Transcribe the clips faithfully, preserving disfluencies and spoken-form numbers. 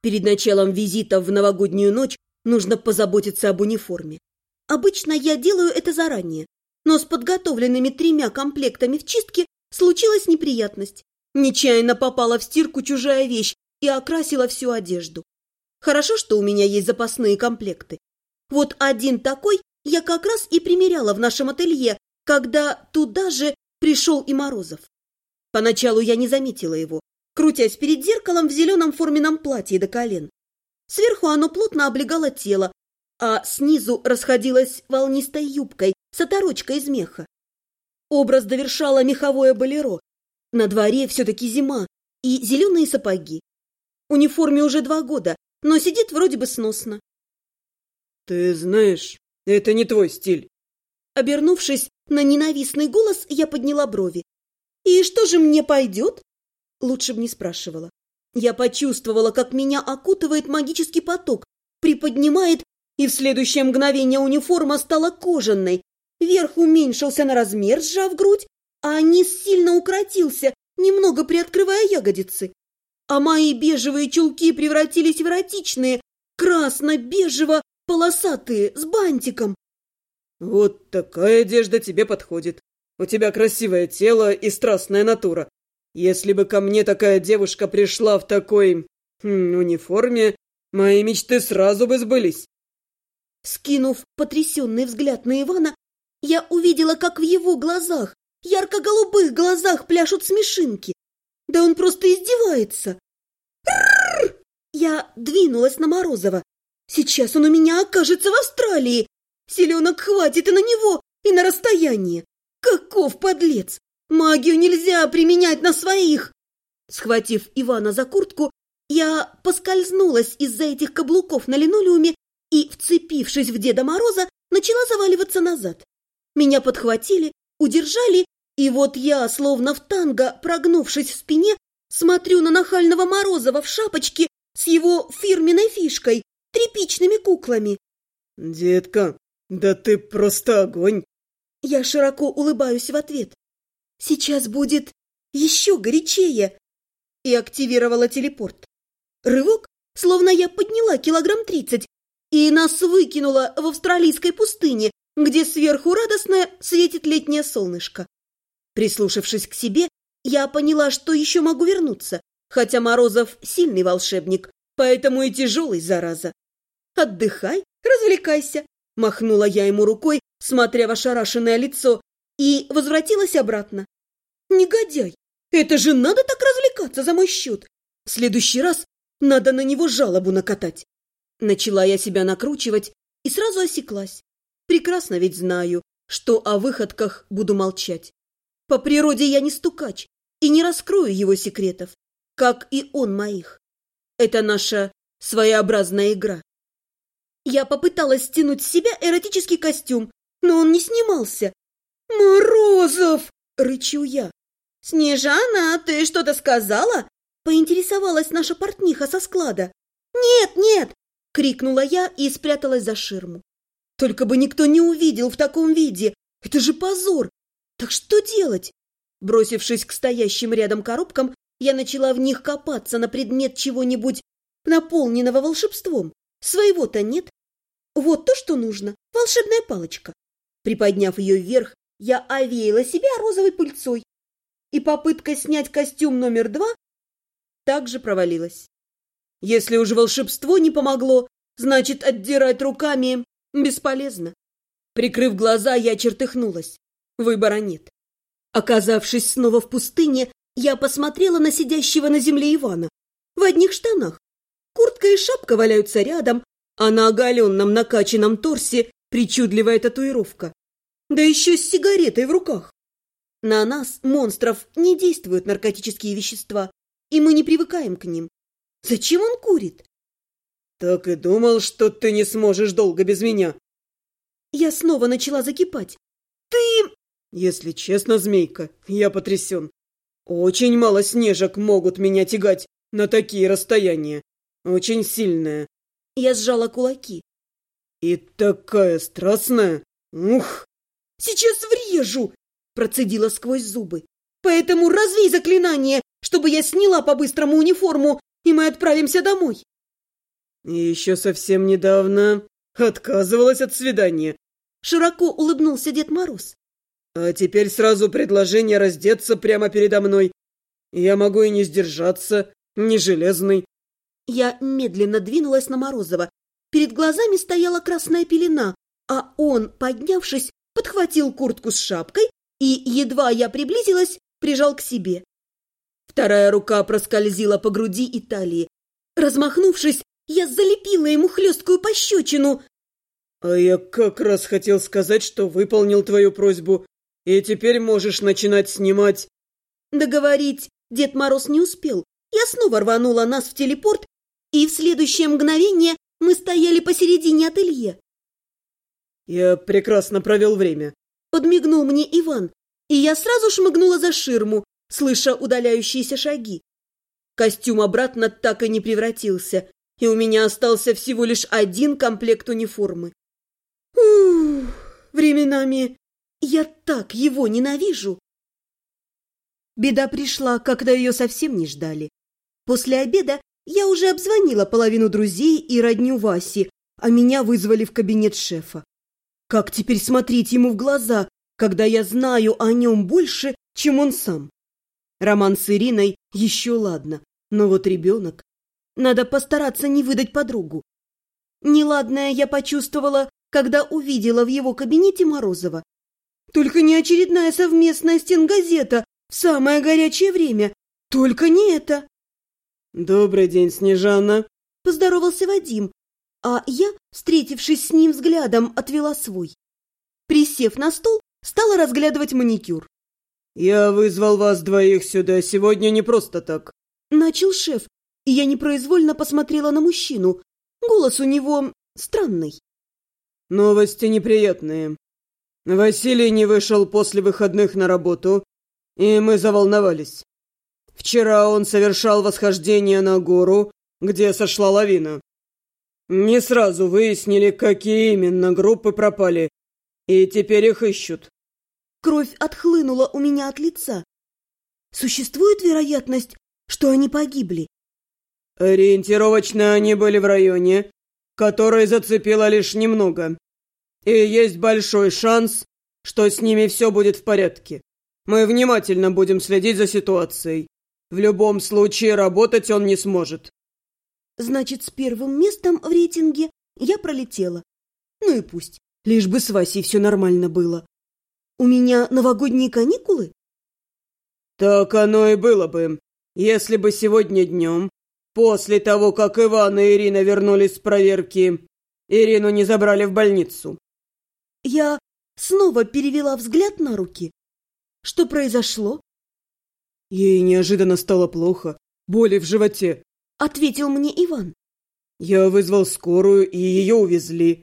Перед началом визита в новогоднюю ночь нужно позаботиться об униформе. Обычно я делаю это заранее, но с подготовленными тремя комплектами в чистке случилась неприятность. Нечаянно попала в стирку чужая вещь и окрасила всю одежду. Хорошо, что у меня есть запасные комплекты. Вот один такой я как раз и примеряла в нашем ателье, когда туда же пришел и Морозов. Поначалу я не заметила его, крутясь перед зеркалом в зеленом форменном платье до колен. Сверху оно плотно облегало тело, а снизу расходилось волнистой юбкой с оторочкой из меха. Образ довершало меховое болеро. На дворе все-таки зима и зеленые сапоги. Униформе уже два года, но сидит вроде бы сносно. «Ты знаешь, это не твой стиль». Обернувшись на ненавистный голос, я подняла брови. «И что же мне пойдет?» Лучше бы не спрашивала. Я почувствовала, как меня окутывает магический поток, приподнимает, и в следующее мгновение униформа стала кожаной. Верх уменьшился на размер, сжав грудь, а низ сильно укоротился, немного приоткрывая ягодицы. А мои бежевые чулки превратились в эротичные, красно-бежево-полосатые, с бантиком. «Вот такая одежда тебе подходит. У тебя красивое тело и страстная натура. Если бы ко мне такая девушка пришла в такой... Хм, униформе, мои мечты сразу бы сбылись». Скинув потрясенный взгляд на Ивана, я увидела, как в его глазах, ярко-голубых глазах, пляшут смешинки. Да он просто издевается. Р-р-р! Я двинулась на Морозова. Сейчас он у меня окажется в Австралии. Селенок хватит и на него, и на расстояние. Каков подлец! Магию нельзя применять на своих. Схватив Ивана за куртку, я поскользнулась из-за этих каблуков на линолеуме и, вцепившись в Деда Мороза, начала заваливаться назад. Меня подхватили, удержали, и вот я, словно в танго, прогнувшись в спине, смотрю на нахального Морозова в шапочке с его фирменной фишкой, тряпичными куклами. «Детка, да ты просто огонь!» Я широко улыбаюсь в ответ. «Сейчас будет еще горячее!» И активировала телепорт. Рывок, словно я подняла килограмм тридцать, и нас выкинуло в австралийской пустыне, где сверху радостно светит летнее солнышко. Прислушавшись к себе, я поняла, что еще могу вернуться, хотя Морозов сильный волшебник, поэтому и тяжелый, зараза. «Отдыхай, развлекайся», — махнула я ему рукой, смотря в ошарашенное лицо, и возвратилась обратно. «Негодяй! Это же надо так развлекаться за мой счет! В следующий раз надо на него жалобу накатать!» Начала я себя накручивать и сразу осеклась. Прекрасно ведь знаю, что о выходках буду молчать. По природе я не стукач и не раскрою его секретов, как и он моих. Это наша своеобразная игра. Я попыталась стянуть с себя эротический костюм, но он не снимался. «Морозов!» — рычу я. «Снежана, ты что-то сказала?» — поинтересовалась наша портниха со склада. «Нет, нет!» — крикнула я и спряталась за ширму. Только бы никто не увидел в таком виде. Это же позор! Так что делать? Бросившись к стоящим рядом коробкам, я начала в них копаться на предмет чего-нибудь наполненного волшебством. Своего-то нет. Вот то, что нужно. Волшебная палочка. Приподняв ее вверх, я овеяла себя розовой пыльцой. И попытка снять костюм номер два также провалилась. Если уж волшебство не помогло, значит, отдирать руками бесполезно. Прикрыв глаза, я чертыхнулась. Выбора нет. Оказавшись снова в пустыне, я посмотрела на сидящего на земле Ивана. В одних штанах. Куртка и шапка валяются рядом, а на оголенном накачанном торсе причудливая татуировка. Да еще с сигаретой в руках. На нас, монстров, не действуют наркотические вещества, и мы не привыкаем к ним. Зачем он курит? «Так и думал, что ты не сможешь долго без меня». Я снова начала закипать. «Ты...» «Если честно, змейка, я потрясен. Очень мало снежек могут меня тягать на такие расстояния. Очень сильная». Я сжала кулаки. «И такая страстная. Ух!» «Сейчас врежу!» — процедила сквозь зубы. «Поэтому развей заклинание, чтобы я сняла по-быстрому униформу, и мы отправимся домой». И еще совсем недавно отказывалась от свидания. Широко улыбнулся Дед Мороз. А теперь сразу предложение раздеться прямо передо мной. Я могу и не сдержаться, не железный. Я медленно двинулась на Морозова. Перед глазами стояла красная пелена, а он, поднявшись, подхватил куртку с шапкой и, едва я приблизилась, прижал к себе. Вторая рука проскользила по груди и талии. Размахнувшись, я залепила ему хлесткую пощечину. А я как раз хотел сказать, что выполнил твою просьбу, и теперь можешь начинать снимать. Договорить Дед Мороз не успел. Я снова рванула нас в телепорт, и в следующее мгновение мы стояли посередине ателье. Я прекрасно провел время. Подмигнул мне Иван, и я сразу шмыгнула за ширму, слыша удаляющиеся шаги. Костюм обратно так и не превратился, и у меня остался всего лишь один комплект униформы. Ух, временами я так его ненавижу. Беда пришла, когда ее совсем не ждали. После обеда я уже обзвонила половину друзей и родню Васи, а меня вызвали в кабинет шефа. Как теперь смотреть ему в глаза, когда я знаю о нем больше, чем он сам? Роман с Ириной еще ладно, но вот ребенок... Надо постараться не выдать подругу. Неладное я почувствовала, когда увидела в его кабинете Морозова. Только не очередная совместная стенгазета в самое горячее время. Только не это. «Добрый день, Снежана», — поздоровался Вадим, а я, встретившись с ним взглядом, отвела свой. Присев на стол, стала разглядывать маникюр. «Я вызвал вас двоих сюда сегодня не просто так», — начал шеф, и я непроизвольно посмотрела на мужчину. Голос у него странный. «Новости неприятные. Василий не вышел после выходных на работу, и мы заволновались. Вчера он совершал восхождение на гору, где сошла лавина. Не сразу выяснили, какие именно группы пропали, и теперь их ищут». Кровь отхлынула у меня от лица. Существует вероятность, что они погибли? Ориентировочно они были в районе, который зацепило лишь немного. И есть большой шанс, что с ними все будет в порядке. Мы внимательно будем следить за ситуацией. В любом случае работать он не сможет. Значит, с первым местом в рейтинге я пролетела. Ну и пусть, лишь бы с Васей все нормально было. У меня новогодние каникулы? Так оно и было бы, если бы сегодня днем, после того, как Иван и Ирина вернулись с проверки, Ирину не забрали в больницу. Я снова перевела взгляд на руки. Что произошло? Ей неожиданно стало плохо, боли в животе, — ответил мне Иван. Я вызвал скорую, и ее увезли.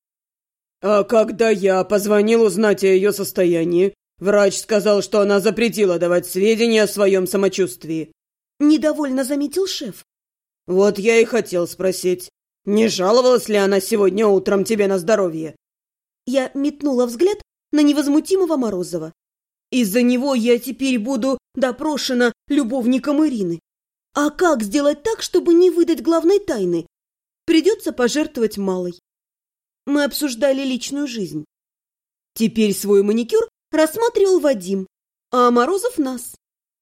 А когда я позвонил узнать о ее состоянии, врач сказал, что она запретила давать сведения о своем самочувствии. Недовольно заметил шеф. Вот я и хотел спросить, не жаловалась ли она сегодня утром тебе на здоровье? Я метнула взгляд на невозмутимого Морозова. Из-за него я теперь буду допрошена любовником Ирины. А как сделать так, чтобы не выдать главной тайны? Придется пожертвовать малой. Мы обсуждали личную жизнь. Теперь свой маникюр рассматривал Вадим, а Морозов нас.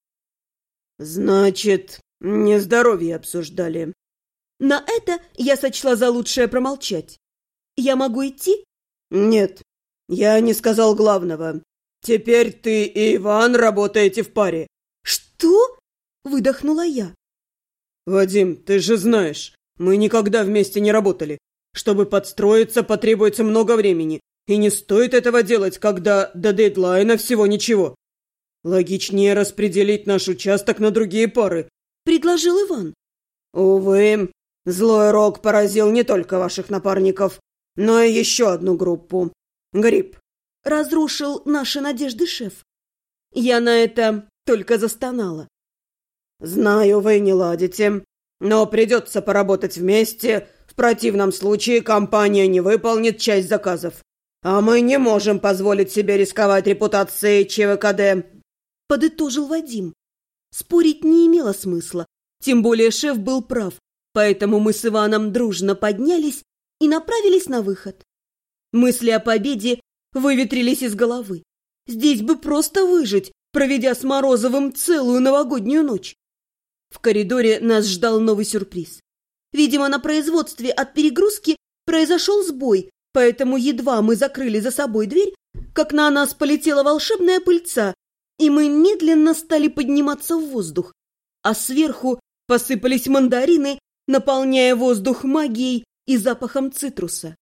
Значит, не здоровье обсуждали. На это я сочла за лучшее промолчать. Я могу идти? Нет, я не сказал главного. Теперь ты и Иван работаете в паре. Что? Выдохнула я. Вадим, ты же знаешь, мы никогда вместе не работали. Чтобы подстроиться, потребуется много времени. И не стоит этого делать, когда до дедлайна всего ничего. Логичнее распределить наш участок на другие пары, предложил Иван. Увы, злой рок поразил не только ваших напарников, но и еще одну группу. Грипп. Разрушил наши надежды шеф. Я на это только застонала. Знаю, вы не ладите, но придется поработать вместе. В противном случае компания не выполнит часть заказов. А мы не можем позволить себе рисковать репутацией ЧВКД. Подытожил Вадим. Спорить не имело смысла. Тем более шеф был прав. Поэтому мы с Иваном дружно поднялись и направились на выход. Мысли о победе выветрились из головы. Здесь бы просто выжить, проведя с Морозовым целую новогоднюю ночь. В коридоре нас ждал новый сюрприз. Видимо, на производстве от перегрузки произошел сбой, поэтому едва мы закрыли за собой дверь, как на нас полетела волшебная пыльца, и мы медленно стали подниматься в воздух, а сверху посыпались мандарины, наполняя воздух магией и запахом цитруса.